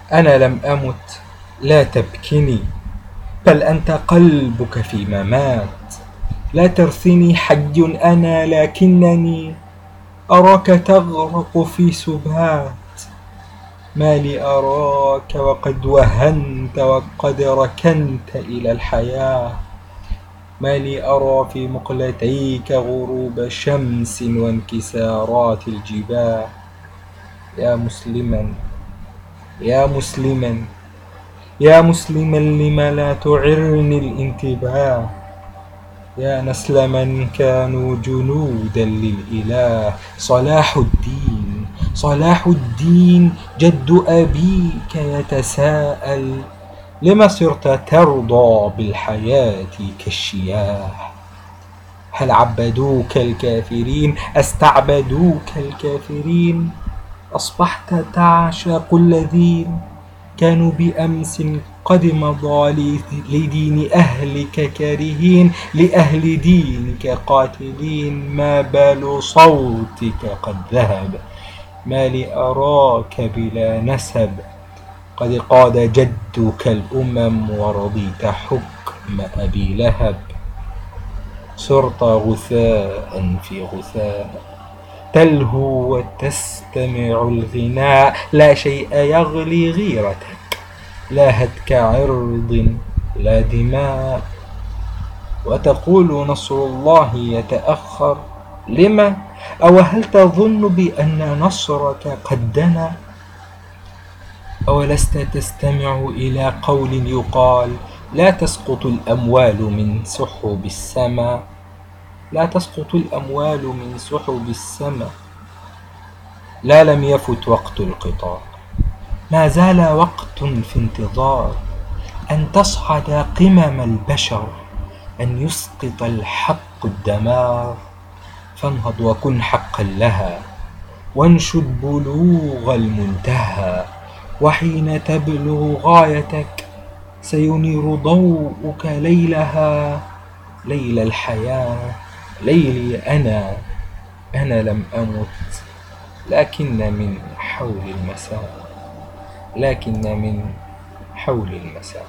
أنا لم أمت، لا تبكني، بل أنت قلبك في ممات. لا ترثني حي أنا، لكنني أراك تغرق في سبات. ما لي أراك وقد وهنت وقد ركنت إلى الحياة. ما لي أرى في مقلتيك غروب شمس وانكسارات الجباه. يا مسلما، يا مسلما، يا مسلما، لم لا تعرني الانتباه. يا نسل من كانوا جنودا للإله. صلاح الدين، صلاح الدين جد أبيك يتساءل: لم صرت ترضى بالحياة كالشياه؟ هل عبدوك الكافرين، استعبدوك الكافرين؟ أصبحت تعشق الذين كانوا بأمس قد مضى لدين أهلك كارهين، لأهل دينك قاتلين. ما بال صوتك قد ذهب، ما لي أراك بلا نسب. قد قاد جدك الأمم ورضيت حكم أبي لهب. صرت غثاء في غثاء، تلهو وتستمع الغناء. لا شيء يغلي غيرتك، لا هتك عرض لا دماء. وتقول نصر الله يتأخر، لم؟ أو هل تظن بأن نصرك قد دنا؟ أولست تستمع إلى قول يقال: لا تسقط الأموال من سحب السماء. لا تسقط الأموال من سحب السماء. لا، لم يفت وقت القطار، ما زال وقت في انتظار أن تصعد قمم البشر، أن يسقط الحق الدمار. فانهض وكن حقا لها، وانشد بلوغ المنتهى. وحين تبلغ غايتك سينير ضوءك ليلها، ليل الحياة، ليلي أنا. أنا لم أمت، لكن من حول المساء، لكن من حول المساء.